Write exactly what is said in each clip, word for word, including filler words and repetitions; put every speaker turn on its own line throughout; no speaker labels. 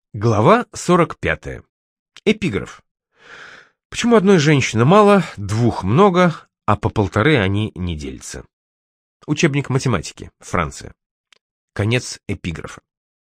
Глава сорок пятая. Эпиграф. Почему одной женщины мало, двух много, а по полторы они не делятся? Учебник математики. Франция. Конец эпиграфа.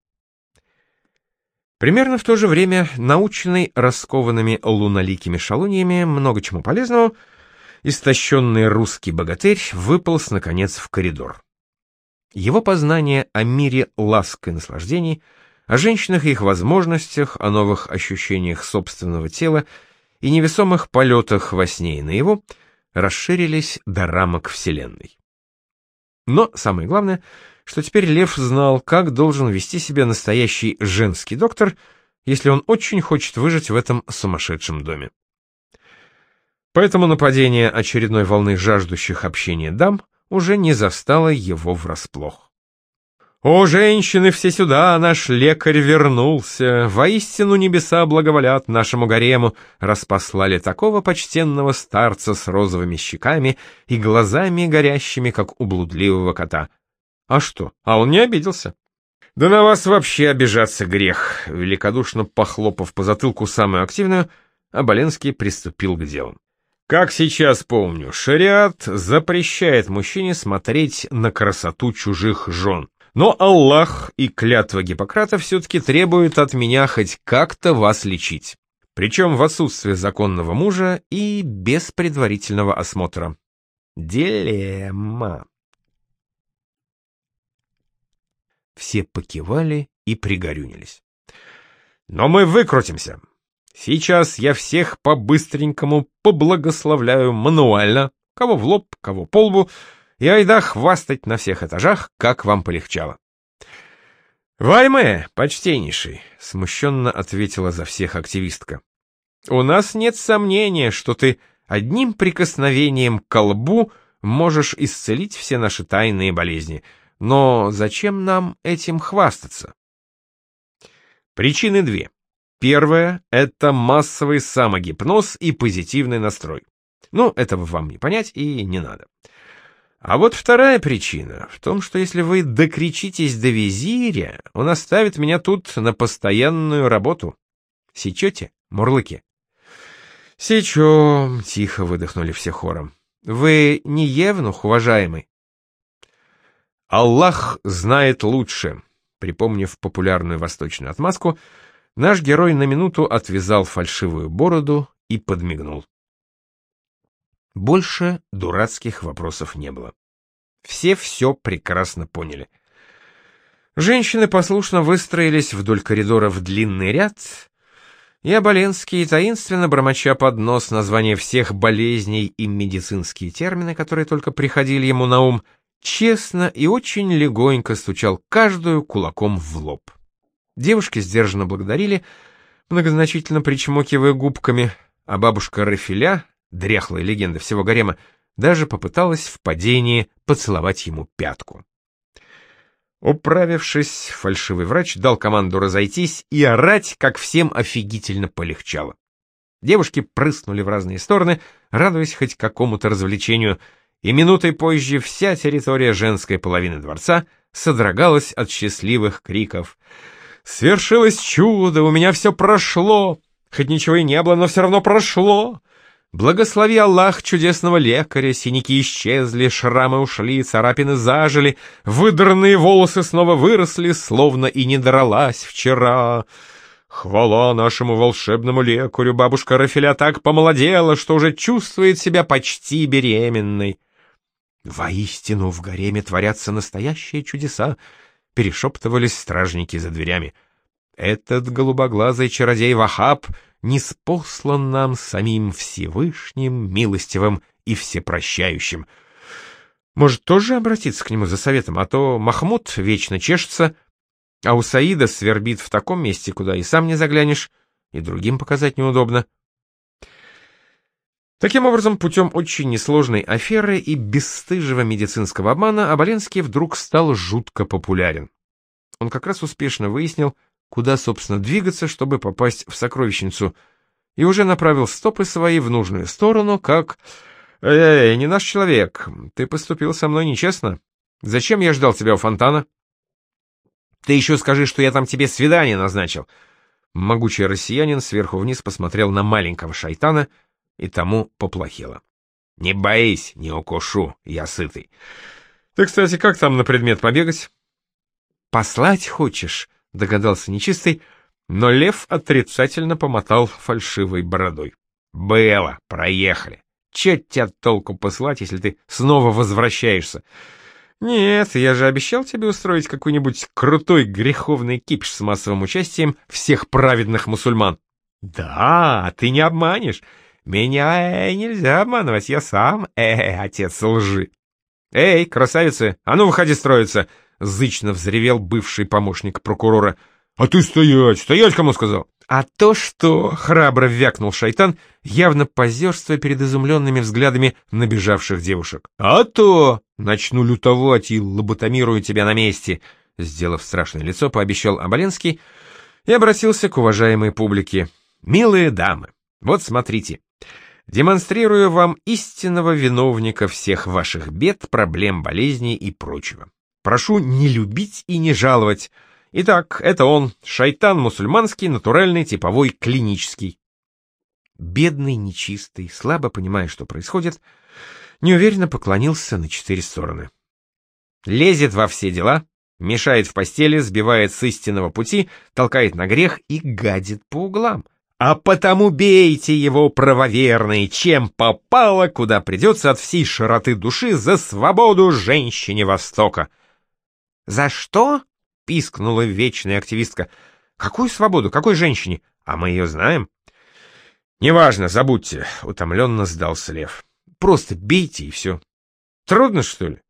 Примерно в то же время, наученный раскованными луноликими шалуньями много чему полезному, истощенный русский богатырь выполз, наконец, в коридор. Его познание о мире ласк и наслаждений, о женщинах и их возможностях, о новых ощущениях собственного тела и невесомых полетах во сне и наяву расширились до рамок Вселенной. Но самое главное, что теперь Лев знал, как должен вести себя настоящий женский доктор, если он очень хочет выжить в этом сумасшедшем доме. Поэтому нападение очередной волны жаждущих общения дам уже не застало его врасплох. «О, женщины, все сюда, наш лекарь вернулся! Воистину небеса благоволят нашему гарему, распослали такого почтенного старца с розовыми щеками и глазами горящими, как у блудливого кота». А что? А он не обиделся. «Да на вас вообще обижаться грех!» Великодушно похлопав по затылку самую активную, Оболенский приступил к делу. «Как сейчас помню, шариат запрещает мужчине смотреть на красоту чужих жен. Но Аллах и клятва Гиппократа все-таки требуют от меня хоть как-то вас лечить. Причем в отсутствие законного мужа и без предварительного осмотра. Дилемма». Все покивали и пригорюнились. «Но мы выкрутимся. Сейчас я всех по-быстренькому поблагословляю мануально, кого в лоб, кого по лбу, и айда хвастать на всех этажах, как вам полегчало». «Вальме, почтеннейший», — смущенно ответила за всех активистка, — «у нас нет сомнения, что ты одним прикосновением к лбу можешь исцелить все наши тайные болезни. Но зачем нам этим хвастаться?» Причины две. Первая — это массовый самогипноз и позитивный настрой. Ну, этого вам не понять и не надо. А вот вторая причина в том, что если вы докричитесь до визиря, он оставит меня тут на постоянную работу. Сечете, мурлыки? Сечем, тихо выдохнули все хором. Вы не евнух, уважаемый? Аллах знает лучше. Припомнив популярную восточную отмазку, наш герой на минуту отвязал фальшивую бороду и подмигнул. Больше дурацких вопросов не было. Все все прекрасно поняли. Женщины послушно выстроились вдоль коридора в длинный ряд, и Оболенский, таинственно бормоча под нос названия всех болезней и медицинские термины, которые только приходили ему на ум, честно и очень легонько стучал каждую кулаком в лоб. Девушки сдержанно благодарили, многозначительно причмокивая губками, а бабушка Рафиля, дряхлая легенда всего гарема, даже попыталась в падении поцеловать ему пятку. Управившись, фальшивый врач дал команду разойтись и орать, как всем офигительно полегчало. Девушки прыснули в разные стороны, радуясь хоть какому-то развлечению, и минутой позже вся территория женской половины дворца содрогалась от счастливых криков. «Свершилось чудо! У меня все прошло! Хоть ничего и не было, но все равно прошло! Благослови Аллах чудесного лекаря, синяки исчезли, шрамы ушли, царапины зажили, выдранные волосы снова выросли, словно и не дралась вчера. Хвала нашему волшебному лекарю, бабушка Рафиля так помолодела, что уже чувствует себя почти беременной». «Воистину в гареме творятся настоящие чудеса», — перешептывались стражники за дверями. «Этот голубоглазый чародей Вахаб ниспослан нам самим Всевышним, милостивым и всепрощающим. Может, тоже обратиться к нему за советом, а то Махмуд вечно чешется, а у Саида свербит в таком месте, куда и сам не заглянешь, и другим показать неудобно». Таким образом, путем очень несложной аферы и бесстыжего медицинского обмана Оболенский вдруг стал жутко популярен. Он как раз успешно выяснил, куда, собственно, двигаться, чтобы попасть в сокровищницу, и уже направил стопы свои в нужную сторону, как... «Эй, не наш человек, ты поступил со мной нечестно. Зачем я ждал тебя у фонтана?» «Ты еще скажи, что я там тебе свидание назначил. Могучий россиянин сверху вниз посмотрел на маленького шайтана, и тому поплохело. «Не боись, не укушу, я сытый. Ты, кстати, как там на предмет побегать?» «Послать хочешь?» — догадался нечистый, но лев отрицательно помотал фальшивой бородой. «Было, проехали. Че тебя толку послать, если ты снова возвращаешься? Нет, я же обещал тебе устроить какой-нибудь крутой греховный кипиш с массовым участием всех праведных мусульман». «Да, ты не обманешь. Меня э, нельзя обманывать, я сам, э, отец лжи». «Эй, красавицы, а ну выходи строиться!» — зычно взревел бывший помощник прокурора. «А ты стоять! Стоять, кому сказал?» «А то что?» — храбро вякнул шайтан, явно позерствуя перед изумленными взглядами набежавших девушек. «А то! Начну лютовать и лоботомирую тебя на месте!» Сделав страшное лицо, пообещал Оболенский и обратился к уважаемой публике. «Милые дамы, вот смотрите. Демонстрирую вам истинного виновника всех ваших бед, проблем, болезней и прочего. Прошу не любить и не жаловать. Итак, это он, шайтан мусульманский, натуральный, типовой, клинический». Бедный, нечистый, слабо понимая, что происходит, неуверенно поклонился на четыре стороны. Лезет во все дела, мешает в постели, сбивает с истинного пути, толкает на грех и гадит по углам. А потому бейте его, правоверные, чем попало, куда придется, от всей широты души, за свободу женщине Востока. «За что?» — пискнула вечная активистка. «Какую свободу? Какой женщине? А мы ее знаем». «Неважно, забудьте», — утомленно сдался лев. «Просто бейте и все. Трудно, что ли?»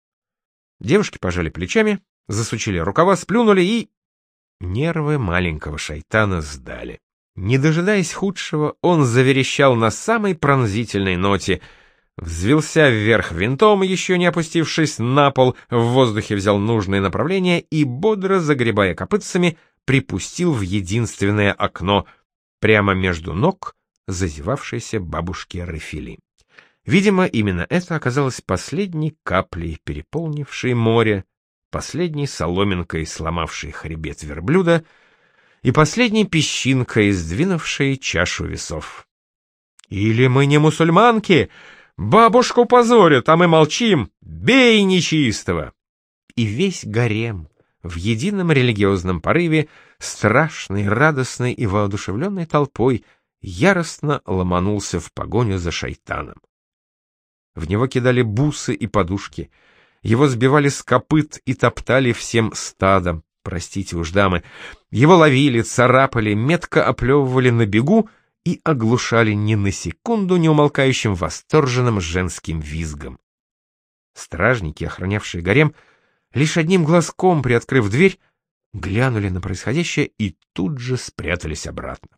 Девушки пожали плечами, засучили рукава, сплюнули и... Нервы маленького шайтана сдали. Не дожидаясь худшего, он заверещал на самой пронзительной ноте, взвился вверх винтом, еще не опустившись на пол, в воздухе взял нужное направление и, бодро загребая копытцами, припустил в единственное окно, прямо между ног зазевавшейся бабушки Рафили. Видимо, именно это оказалось последней каплей, переполнившей море, последней соломинкой, сломавшей хребет верблюда, и последней песчинкой, сдвинувшей чашу весов. «Или мы не мусульманки? Бабушку позорят, а мы молчим! Бей нечистого!» И весь гарем в едином религиозном порыве, страшной, радостной и воодушевленной толпой, яростно ломанулся в погоню за шайтаном. В него кидали бусы и подушки, его сбивали с копыт и топтали всем стадом. Простите уж, дамы, его ловили, царапали, метко оплевывали на бегу и оглушали ни на секунду неумолкающим восторженным женским визгом. Стражники, охранявшие гарем, лишь одним глазком приоткрыв дверь, глянули на происходящее и тут же спрятались обратно.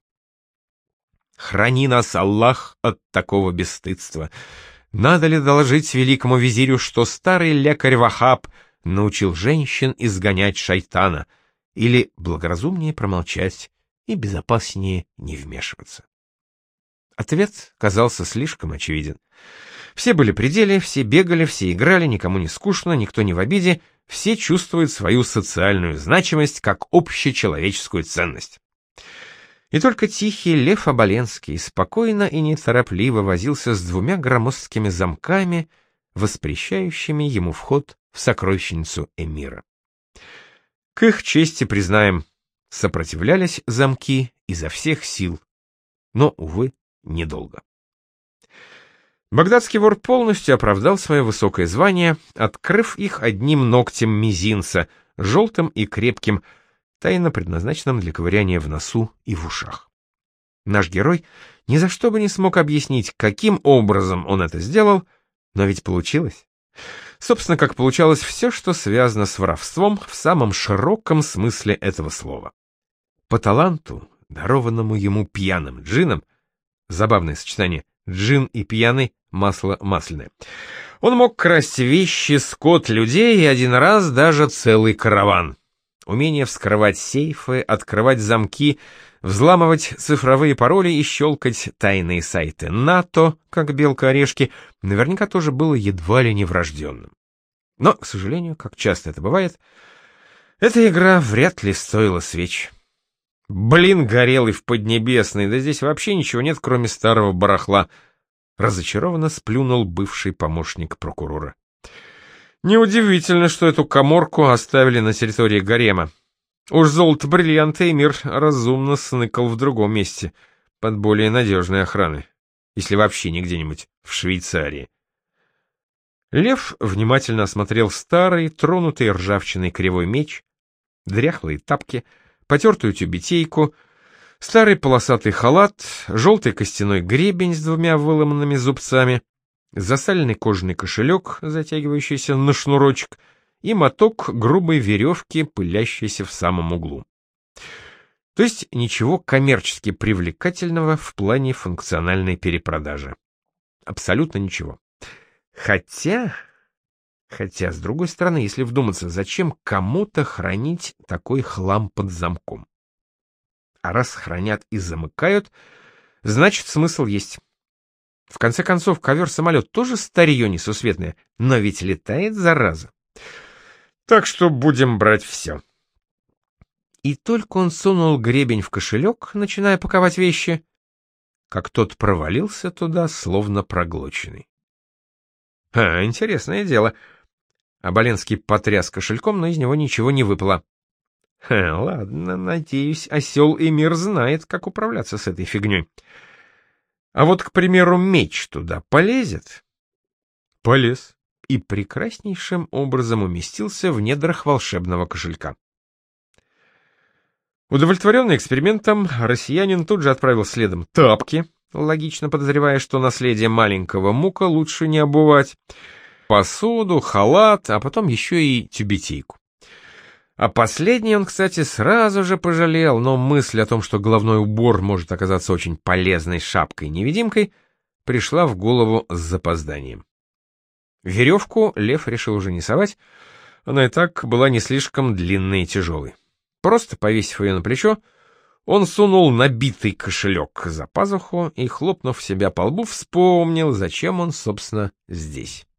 Храни нас, Аллах, от такого бесстыдства. Надо ли доложить великому визирю, что старый лекарь Вахаб научил женщин изгонять шайтана, или благоразумнее промолчать и безопаснее не вмешиваться? Ответ казался слишком очевиден. Все были при деле, все бегали, все играли, никому не скучно, никто не в обиде, все чувствуют свою социальную значимость как общечеловеческую ценность. И только тихий Лев Оболенский спокойно и неторопливо возился с двумя громоздкими замками, воспрещающими ему вход в сокровищницу эмира. К их чести, признаем, сопротивлялись замки изо всех сил, но, увы, недолго. Багдадский вор полностью оправдал свое высокое звание, открыв их одним ногтем мизинца, желтым и крепким, тайно предназначенным для ковыряния в носу и в ушах. Наш герой ни за что бы не смог объяснить, каким образом он это сделал, но ведь получилось. Собственно, как получалось все, что связано с воровством в самом широком смысле этого слова. По таланту, дарованному ему пьяным джинном, забавное сочетание джин и пьяный, масло масляное, он мог красть вещи, скот, людей и один раз даже целый караван. Умение вскрывать сейфы, открывать замки, взламывать цифровые пароли и щелкать тайные сайты НАТО, как белка-орешки, наверняка тоже было едва ли не врожденным. Но, к сожалению, как часто это бывает, эта игра вряд ли стоила свеч. Блин, горелый в Поднебесной, да здесь вообще ничего нет, кроме старого барахла. Разочарованно сплюнул бывший помощник прокурора. Неудивительно, что эту каморку оставили на территории гарема. Уж золото-бриллианты Эмир разумно сныкал в другом месте, под более надежной охраной, если вообще не где-нибудь в Швейцарии. Лев внимательно осмотрел старый, тронутый ржавчиной кривой меч, дряхлые тапки, потертую тюбетейку, старый полосатый халат, желтый костяной гребень с двумя выломанными зубцами, засаленный кожаный кошелек, затягивающийся на шнурочек, и моток грубой веревки, пылящейся в самом углу. То есть ничего коммерчески привлекательного в плане функциональной перепродажи. Абсолютно ничего. Хотя... Хотя, с другой стороны, если вдуматься, зачем кому-то хранить такой хлам под замком? А раз хранят и замыкают, значит, смысл есть. В конце концов, ковер-самолет тоже старье несусветное, но ведь летает, зараза. Так что будем брать все. И только он сунул гребень в кошелек, начиная паковать вещи, как тот провалился туда, словно проглоченный. А, интересное дело. Оболенский потряс кошельком, но из него ничего не выпало. Ха, ладно, надеюсь, осел Эмир знает, как управляться с этой фигней. А вот, к примеру, меч туда полезет? Полез. И прекраснейшим образом уместился в недрах волшебного кошелька. Удовлетворенный экспериментом, россиянин тут же отправил следом тапки, логично подозревая, что наследие маленького мука лучше не обувать, посуду, халат, а потом еще и тюбетейку. А последний он, кстати, сразу же пожалел, но мысль о том, что головной убор может оказаться очень полезной шапкой-невидимкой, пришла в голову с запозданием. Веревку Лев решил уже не совать, она и так была не слишком длинной и тяжелой. Просто повесив ее на плечо, он сунул набитый кошелек за пазуху и, хлопнув себя по лбу, вспомнил, зачем он, собственно, здесь.